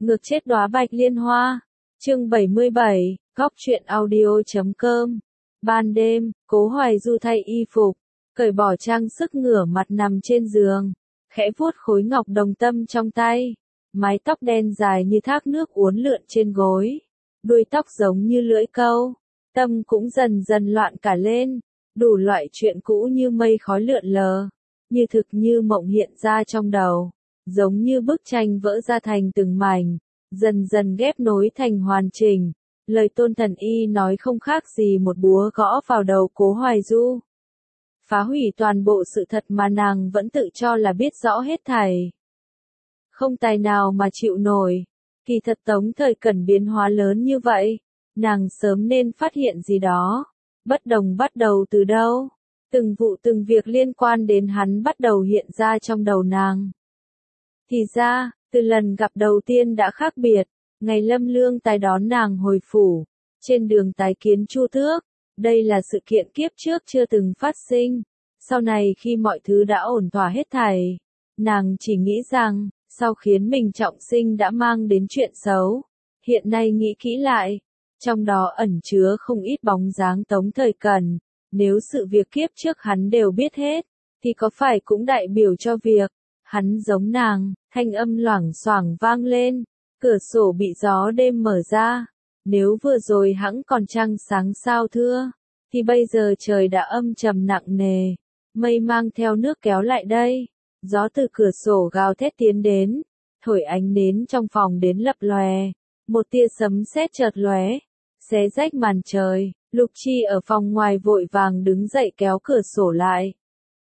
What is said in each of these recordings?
Ngược chết đóa bạch liên hoa. Chương 77, góc truyện audio.com. Ban đêm, Cố Hoài Du thay y phục, cởi bỏ trang sức ngửa mặt nằm trên giường, khẽ vuốt khối ngọc đồng tâm trong tay. Mái tóc đen dài như thác nước uốn lượn trên gối, đuôi tóc giống như lưỡi câu. Tâm cũng dần dần loạn cả lên, đủ loại chuyện cũ như mây khói lượn lờ, như thực như mộng hiện ra trong đầu, giống như bức tranh vỡ ra thành từng mảnh, dần dần ghép nối thành hoàn chỉnh. Lời Tôn Thần Y nói không khác gì một búa gõ vào đầu Cố Hoài Du, phá hủy toàn bộ sự thật mà nàng vẫn tự cho là biết rõ hết thảy. Không tài nào mà chịu nổi. Kỳ thật Tống Thời Cẩn biến hóa lớn như vậy, nàng sớm nên phát hiện gì đó. Bất đồng bắt đầu từ đâu? Từng vụ từng việc liên quan đến hắn bắt đầu hiện ra trong đầu nàng. Thì ra, từ lần gặp đầu tiên đã khác biệt. Ngày Lâm Lương tài đón nàng hồi phủ, trên đường tái kiến Chu Tước. Đây là sự kiện kiếp trước chưa từng phát sinh. Sau này khi mọi thứ đã ổn thỏa hết thảy, nàng chỉ nghĩ rằng, sau khiến mình trọng sinh đã mang đến chuyện xấu. Hiện nay nghĩ kỹ lại, trong đó ẩn chứa không ít bóng dáng Tống Thời Cẩn. Nếu sự việc kiếp trước hắn đều biết hết, thì có phải cũng đại biểu cho việc hắn giống nàng? Thanh âm loảng xoảng vang lên, cửa sổ bị gió đêm mở ra. Nếu vừa rồi hẵng còn trăng sáng sao thưa, thì bây giờ trời đã âm trầm nặng nề, mây mang theo nước kéo lại đây. Gió từ cửa sổ gào thét tiến đến, thổi ánh nến trong phòng đến lập lòe. Một tia sấm sét chợt lóe, xé rách màn trời. Lục Chi ở phòng ngoài vội vàng đứng dậy kéo cửa sổ lại.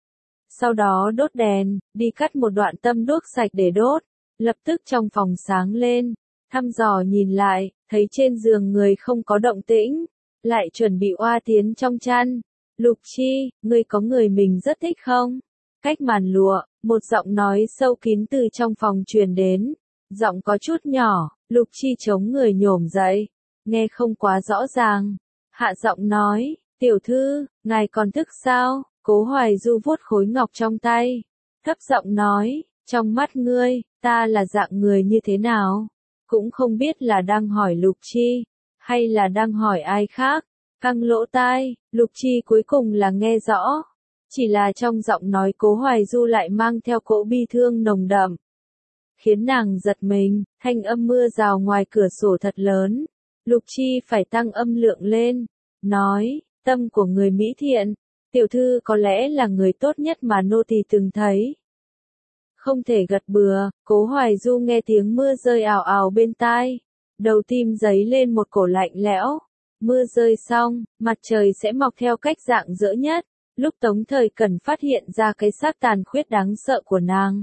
Sau đó đốt đèn, đi cắt một đoạn tâm đuốc sạch để đốt. Lập tức trong phòng sáng lên, thăm dò nhìn lại, thấy trên giường người không có động tĩnh, lại chuẩn bị oa tiến trong chăn. Lục Chi, ngươi có người mình rất thích không? Cách màn lụa, một giọng nói sâu kín từ trong phòng truyền đến. Giọng có chút nhỏ, Lục Chi chống người nhổm dậy, nghe không quá rõ ràng. Hạ giọng nói, tiểu thư, ngài còn thức sao? Cố Hoài Du vuốt khối ngọc trong tay, thấp giọng nói, trong mắt ngươi, ta là dạng người như thế nào? Cũng không biết là đang hỏi Lục Chi, hay là đang hỏi ai khác. Căng lỗ tai, Lục Chi cuối cùng là nghe rõ. Chỉ là trong giọng nói Cố Hoài Du lại mang theo cỗ bi thương nồng đậm, khiến nàng giật mình. Thanh âm mưa rào ngoài cửa sổ thật lớn. Lục Chi phải tăng âm lượng lên, nói, tâm của người mỹ thiện, tiểu thư có lẽ là người tốt nhất mà nô tỳ từng thấy. Không thể gật bừa. Cố Hoài Du nghe tiếng mưa rơi ào ào bên tai, đầu tim dấy lên một cổ lạnh lẽo. Mưa rơi xong, mặt trời sẽ mọc theo cách rạng rỡ nhất. Lúc Tống Thời Cẩn phát hiện ra cái xác tàn khuyết đáng sợ của nàng,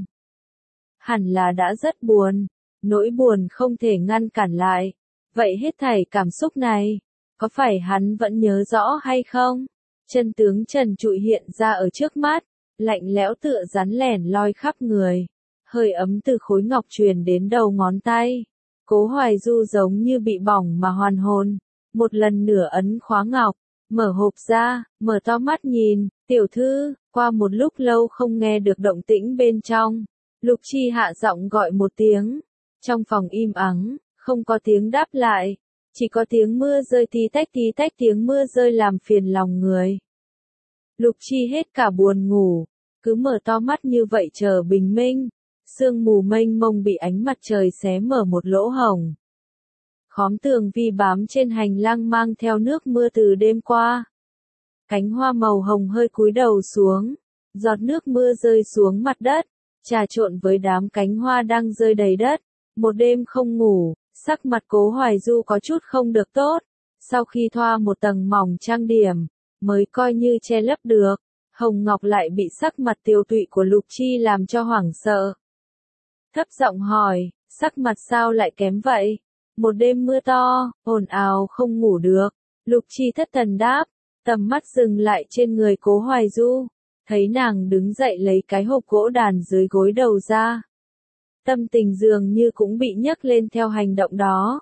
hẳn là đã rất buồn, nỗi buồn không thể ngăn cản lại. Vậy hết thảy cảm xúc này, có phải hắn vẫn nhớ rõ hay không? Chân tướng trần trụi hiện ra ở trước mắt, lạnh lẽo tựa rắn lẻn loi khắp người. Hơi ấm từ khối ngọc truyền đến đầu ngón tay. Cố Hoài Du giống như bị bỏng mà hoàn hồn. Một lần nữa ấn khóa ngọc, mở hộp ra, mở to mắt nhìn, tiểu thư. Qua một lúc lâu không nghe được động tĩnh bên trong, Lục Chi hạ giọng gọi một tiếng. Trong phòng im ắng, không có tiếng đáp lại, chỉ có tiếng mưa rơi tí tách tiếng mưa rơi làm phiền lòng người. Lục Chi hết cả buồn ngủ, cứ mở to mắt như vậy chờ bình minh. Sương mù mênh mông bị ánh mặt trời xé mở một lỗ hổng. Khóm tường vi bám trên hành lang mang theo nước mưa từ đêm qua. Cánh hoa màu hồng hơi cúi đầu xuống, giọt nước mưa rơi xuống mặt đất, trà trộn với đám cánh hoa đang rơi đầy đất. Một đêm không ngủ, sắc mặt Cố Hoài Du có chút không được tốt. Sau khi thoa một tầng mỏng trang điểm, mới coi như che lấp được, Hồng Ngọc lại bị sắc mặt tiều tụy của Lục Chi làm cho hoảng sợ. Thấp giọng hỏi, sắc mặt sao lại kém vậy? Một đêm mưa to, ồn ào không ngủ được. Lục Chi thất thần đáp, tầm mắt dừng lại trên người Cố Hoài Du. Thấy nàng đứng dậy lấy cái hộp gỗ đàn dưới gối đầu ra. Tâm tình dường như cũng bị nhấc lên theo hành động đó.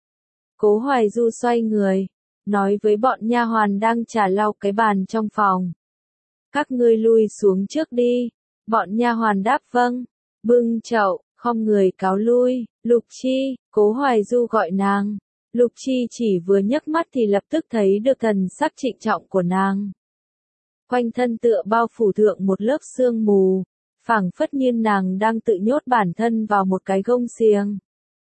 Cố Hoài Du xoay người, nói với bọn nha hoàn đang chà lau cái bàn trong phòng. Các ngươi lui xuống trước đi. Bọn nha hoàn đáp vâng, bưng chậu, không người cáo lui, Lục Chi, Cố Hoài Du gọi nàng. Lục Chi chỉ vừa nhấc mắt thì lập tức thấy được thần sắc trịnh trọng của nàng. Quanh thân tựa bao phủ thượng một lớp sương mù, phảng phất như nàng đang tự nhốt bản thân vào một cái gông xiềng,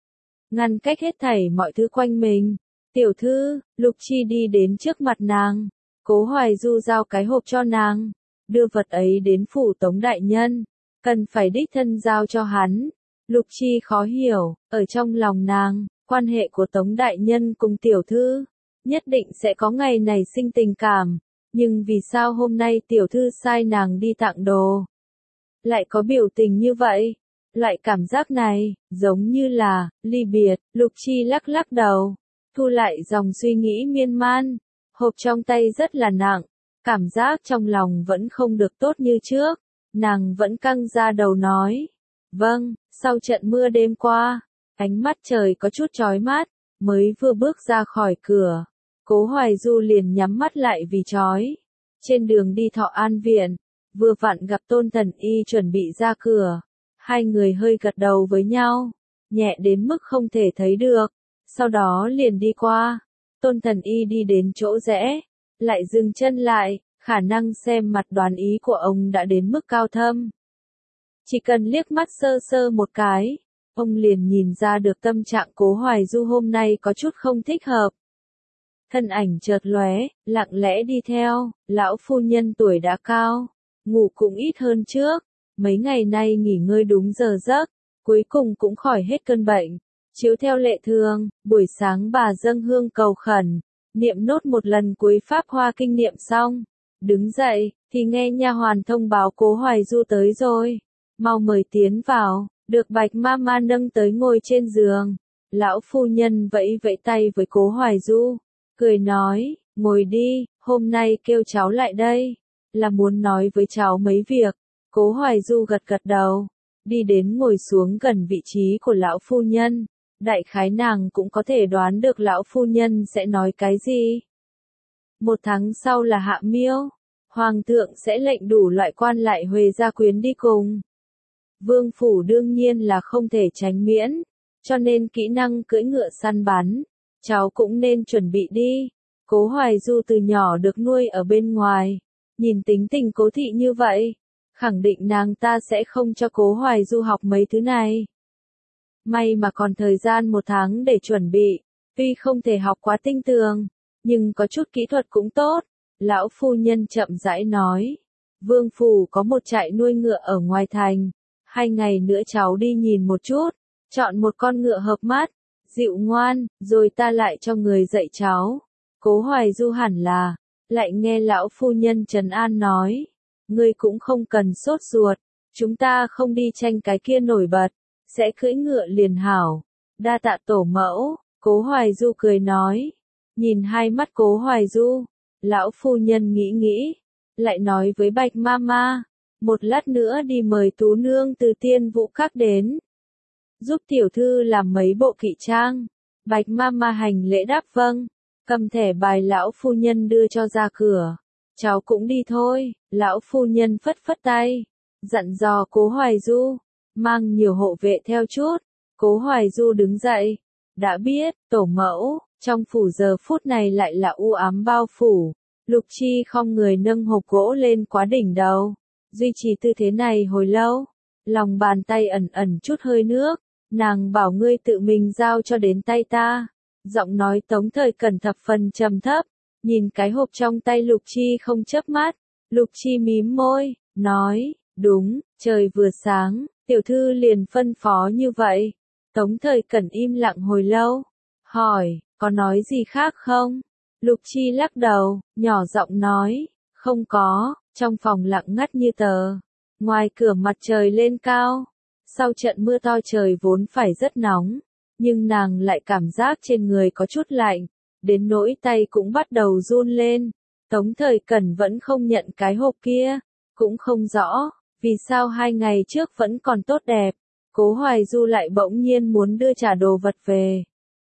ngăn cách hết thảy mọi thứ quanh mình. Tiểu thư, Lục Chi đi đến trước mặt nàng, Cố Hoài Du giao cái hộp cho nàng, đưa vật ấy đến phủ Tống đại nhân, cần phải đích thân giao cho hắn. Lục Chi khó hiểu, ở trong lòng nàng, quan hệ của Tống đại nhân cùng tiểu thư, nhất định sẽ có ngày này sinh tình cảm, nhưng vì sao hôm nay tiểu thư sai nàng đi tặng đồ, lại có biểu tình như vậy? Loại cảm giác này, giống như là, ly biệt. Lục Chi lắc lắc đầu, thu lại dòng suy nghĩ miên man, hộp trong tay rất là nặng, cảm giác trong lòng vẫn không được tốt như trước, nàng vẫn căng ra đầu nói, vâng, sau trận mưa đêm qua, ánh mắt trời có chút chói mát, mới vừa bước ra khỏi cửa, Cố Hoài Du liền nhắm mắt lại vì chói. Trên đường đi Thọ An Viện, vừa vặn gặp Tôn Thần Y chuẩn bị ra cửa, hai người hơi gật đầu với nhau, nhẹ đến mức không thể thấy được, sau đó liền đi qua. Tôn Thần Y đi đến chỗ rẽ, lại dừng chân lại, khả năng xem mặt đoán ý của ông đã đến mức cao thâm. Chỉ cần liếc mắt sơ sơ một cái, ông liền nhìn ra được tâm trạng Cố Hoài Du hôm nay có chút không thích hợp. Thân ảnh chợt lóe, lặng lẽ đi theo, lão phu nhân tuổi đã cao, ngủ cũng ít hơn trước, mấy ngày nay nghỉ ngơi đúng giờ giấc, cuối cùng cũng khỏi hết cơn bệnh. Chiếu theo lệ thường, buổi sáng bà dâng hương cầu khẩn, niệm nốt một lần cuối pháp hoa kinh niệm xong, đứng dậy, thì nghe nha hoàn thông báo Cố Hoài Du tới rồi, mau mời tiến vào, được Bạch Mama nâng tới ngồi trên giường. Lão phu nhân vẫy vẫy tay với Cố Hoài Du, cười nói, ngồi đi, hôm nay kêu cháu lại đây, là muốn nói với cháu mấy việc. Cố Hoài Du gật gật đầu, đi đến ngồi xuống gần vị trí của lão phu nhân, đại khái nàng cũng có thể đoán được lão phu nhân sẽ nói cái gì. 1 tháng sau là Hạ Miêu, Hoàng thượng sẽ lệnh đủ loại quan lại Huề gia quyến đi cùng. Vương phủ đương nhiên là không thể tránh miễn, cho nên kỹ năng cưỡi ngựa săn bắn, cháu cũng nên chuẩn bị đi. Cố Hoài Du từ nhỏ được nuôi ở bên ngoài, nhìn tính tình Cố thị như vậy, khẳng định nàng ta sẽ không cho Cố Hoài Du học mấy thứ này. May mà còn thời gian 1 tháng để chuẩn bị, tuy không thể học quá tinh tường, nhưng có chút kỹ thuật cũng tốt. Lão phu nhân chậm rãi nói, Vương phủ có một trại nuôi ngựa ở ngoài thành, 2 ngày nữa cháu đi nhìn một chút, chọn một con ngựa hợp mắt, dịu ngoan, rồi ta lại cho người dạy cháu. Cố Hoài Du hẳn là, lại nghe lão phu nhân trấn an nói, ngươi cũng không cần sốt ruột, chúng ta không đi tranh cái kia nổi bật, sẽ cưỡi ngựa liền hảo. Đa tạ tổ mẫu. Cố Hoài Du cười nói, nhìn hai mắt Cố Hoài Du, lão phu nhân nghĩ nghĩ, lại nói với Bạch Mama, một lát nữa đi mời Tú nương từ Tiên Vũ Các đến, giúp tiểu thư làm mấy bộ kỵ trang. Bạch Mama hành lễ đáp vâng, cầm thẻ bài lão phu nhân đưa cho ra cửa. Cháu cũng đi thôi. Lão phu nhân phất phất tay, dặn dò Cố Hoài Du, mang nhiều hộ vệ theo chút. Cố Hoài Du đứng dậy, đã biết, tổ mẫu. Trong phủ giờ phút này lại là u ám bao phủ, Lục Chi không người nâng hộp gỗ lên quá đỉnh đầu, duy trì tư thế này hồi lâu, lòng bàn tay ẩn ẩn chút hơi nước, nàng bảo ngươi tự mình giao cho đến tay ta. Giọng nói Tống Thời Cẩn thập phần trầm thấp, nhìn cái hộp trong tay Lục Chi không chớp mắt. Lục Chi mím môi, nói, đúng, trời vừa sáng, tiểu thư liền phân phó như vậy. Tống Thời Cẩn im lặng hồi lâu, hỏi, có nói gì khác không? Lục Chi lắc đầu, nhỏ giọng nói, không có. Trong phòng lặng ngắt như tờ, ngoài cửa mặt trời lên cao. Sau trận mưa to trời vốn phải rất nóng, nhưng nàng lại cảm giác trên người có chút lạnh, đến nỗi tay cũng bắt đầu run lên. Tống Thời Cẩn vẫn không nhận cái hộp kia, cũng không rõ, vì sao 2 ngày trước vẫn còn tốt đẹp, Cố Hoài Du lại bỗng nhiên muốn đưa trả đồ vật về.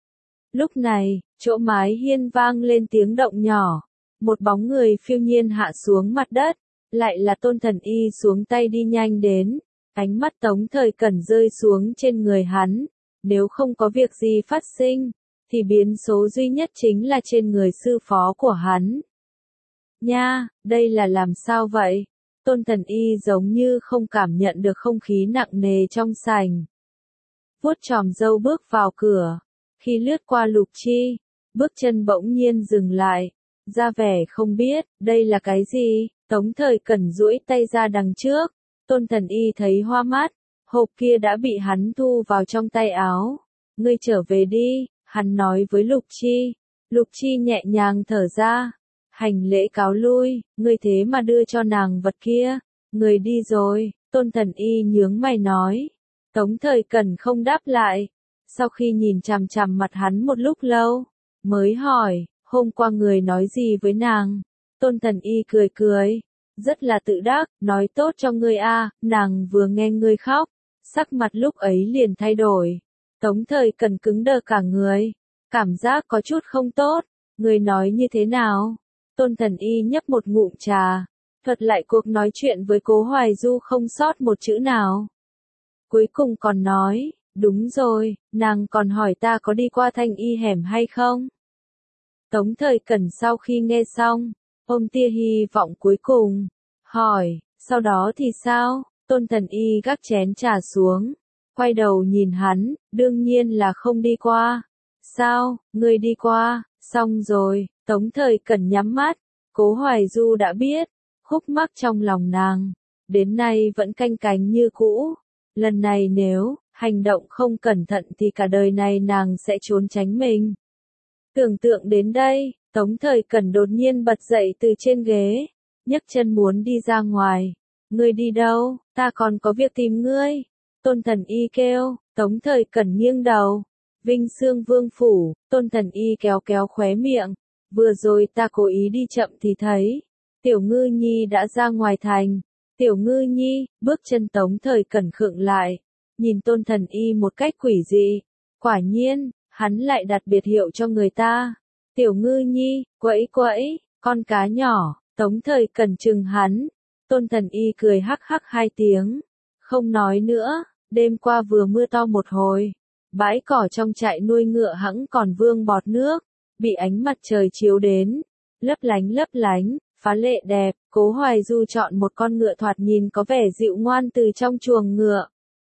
Lúc này, chỗ mái hiên vang lên tiếng động nhỏ, một bóng người phiêu nhiên hạ xuống mặt đất, lại là Tôn Thần Y xuống tay đi nhanh đến, Ánh mắt Tống Thời Cẩn rơi xuống trên người hắn, nếu không có việc gì phát sinh, thì biến số duy nhất chính là trên người sư phó của hắn. Nha, đây là làm sao vậy? Tôn Thần Y giống như không cảm nhận được không khí nặng nề trong sảnh. Vuốt chòm râu bước vào cửa, khi lướt qua Lục Chi, bước chân bỗng nhiên dừng lại, ra vẻ không biết, đây là cái gì? Tống Thời Cẩn duỗi tay ra đằng trước, Tôn Thần Y thấy hoa mắt, hộp kia đã bị hắn thu vào trong tay áo. Ngươi trở về đi, hắn nói với Lục Chi. Lục Chi nhẹ nhàng thở ra, hành lễ cáo lui, ngươi thế mà đưa cho nàng vật kia, người đi rồi, Tôn Thần Y nhướng mày nói. Tống Thời Cẩn không đáp lại, sau khi nhìn chằm chằm mặt hắn một lúc lâu, mới hỏi, hôm qua người nói gì với nàng? Tôn Thần Y cười cười, rất là tự đắc, nói tốt cho ngươi a, nàng vừa nghe ngươi khóc, sắc mặt lúc ấy liền thay đổi. Tống Thời Cẩn cứng đờ cả người, cảm giác có chút không tốt, người nói như thế nào? Tôn Thần Y nhấp một ngụm trà, thuật lại cuộc nói chuyện với Cố Hoài Du không sót một chữ nào. Cuối cùng còn nói, đúng rồi, nàng còn hỏi ta có đi qua Thanh Y hẻm hay không? Tống Thời Cẩn sau khi nghe xong, ôm tia hy vọng cuối cùng, hỏi, sau đó thì sao? Tôn Thần Y gác chén trà xuống, quay đầu nhìn hắn, đương nhiên là không đi qua. Sao, ngươi đi qua, xong rồi, Tống Thời Cẩn nhắm mắt, Cố Hoài Du đã biết, khúc mắc trong lòng nàng, đến nay vẫn canh cánh như cũ. Lần này nếu, hành động không cẩn thận thì cả đời này nàng sẽ trốn tránh mình. Tưởng tượng đến đây, Tống Thời Cẩn đột nhiên bật dậy từ trên ghế, nhấc chân muốn đi ra ngoài. Ngươi đi đâu, ta còn có việc tìm ngươi. Tôn Thần Y kêu, Tống Thời Cẩn nghiêng đầu. Vinh Xương Vương Phủ, Tôn Thần Y kéo kéo khóe miệng. Vừa rồi ta cố ý đi chậm thì thấy, Tiểu Ngư Nhi đã ra ngoài thành. Tiểu Ngư Nhi, bước chân Tống Thời Cẩn khựng lại, nhìn Tôn Thần Y một cách quỷ dị. Quả nhiên, hắn lại đặt biệt hiệu cho người ta. Tiểu Ngư Nhi, quẫy quẫy, con cá nhỏ, Tống Thời Cẩn chừng hắn. Tôn Thần Y cười hắc hắc hai tiếng, không nói nữa, đêm qua vừa mưa to một hồi. Bãi cỏ trong trại nuôi ngựa hẵng còn vương bọt nước, bị ánh mặt trời chiếu đến, lấp lánh, phá lệ đẹp. Cố Hoài Du chọn một con ngựa thoạt nhìn có vẻ dịu ngoan từ trong chuồng ngựa.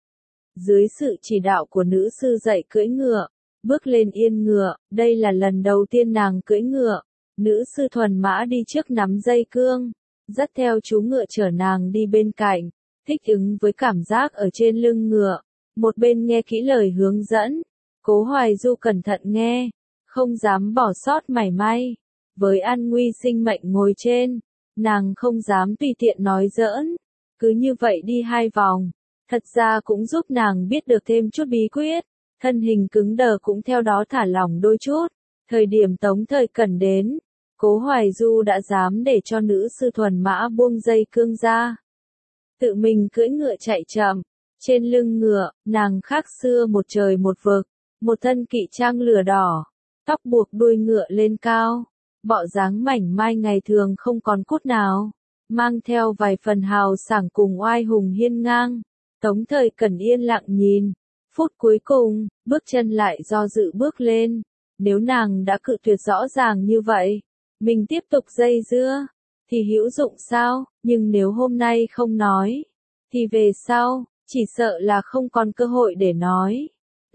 Dưới sự chỉ đạo của nữ sư dạy cưỡi ngựa, bước lên yên ngựa, đây là lần đầu tiên nàng cưỡi ngựa. Nữ sư thuần mã đi trước nắm dây cương, dắt theo chú ngựa chở nàng đi bên cạnh, thích ứng với cảm giác ở trên lưng ngựa. Một bên nghe kỹ lời hướng dẫn, Cố Hoài Du cẩn thận nghe, không dám bỏ sót mảy may. Với an nguy sinh mệnh ngồi trên, nàng không dám tùy tiện nói giỡn. Cứ như vậy đi 2 vòng, thật ra cũng giúp nàng biết được thêm chút bí quyết, thân hình cứng đờ cũng theo đó thả lỏng đôi chút. Thời điểm Tống Thời Cẩn đến, Cố Hoài Du đã dám để cho nữ sư thuần mã buông dây cương ra. Tự mình cưỡi ngựa chạy chậm. Trên lưng ngựa, nàng khác xưa một trời một vực, một thân kỵ trang lửa đỏ, tóc buộc đuôi ngựa lên cao, bọ dáng mảnh mai ngày thường không còn cốt nào, mang theo vài phần hào sảng cùng oai hùng hiên ngang. Tống Thời Cẩn yên lặng nhìn, phút cuối cùng, bước chân lại do dự bước lên. Nếu nàng đã cự tuyệt rõ ràng như vậy, mình tiếp tục dây dưa, thì hữu dụng sao? Nhưng nếu hôm nay không nói, thì về sau, chỉ sợ là không còn cơ hội để nói.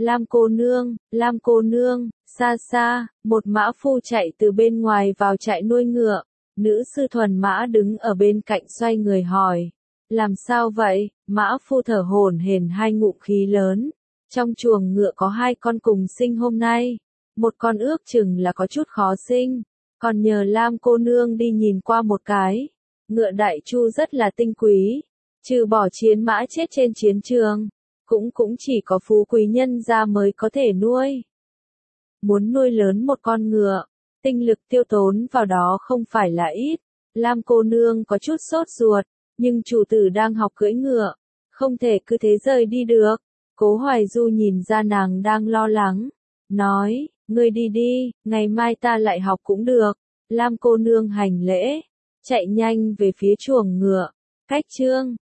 Lam cô nương, xa xa, một mã phu chạy từ bên ngoài vào trại nuôi ngựa. Nữ sư thuần mã đứng ở bên cạnh xoay người hỏi. Làm sao vậy? Mã phu thở hổn hển 2 ngụm khí lớn. Trong chuồng ngựa có 2 con cùng sinh hôm nay. Một con ước chừng là có chút khó sinh. Còn nhờ Lam cô nương đi nhìn qua một cái. Ngựa đại chu rất là tinh quý. Trừ bỏ chiến mã chết trên chiến trường, cũng chỉ có phú quý nhân gia mới có thể nuôi. Muốn nuôi lớn một con ngựa, tinh lực tiêu tốn vào đó không phải là ít. Lam cô nương có chút sốt ruột, nhưng chủ tử đang học cưỡi ngựa, không thể cứ thế rời đi được. Cố Hoài Du nhìn ra nàng đang lo lắng, nói, ngươi đi đi, ngày mai ta lại học cũng được. Lam cô nương hành lễ, chạy nhanh về phía chuồng ngựa. Cách chương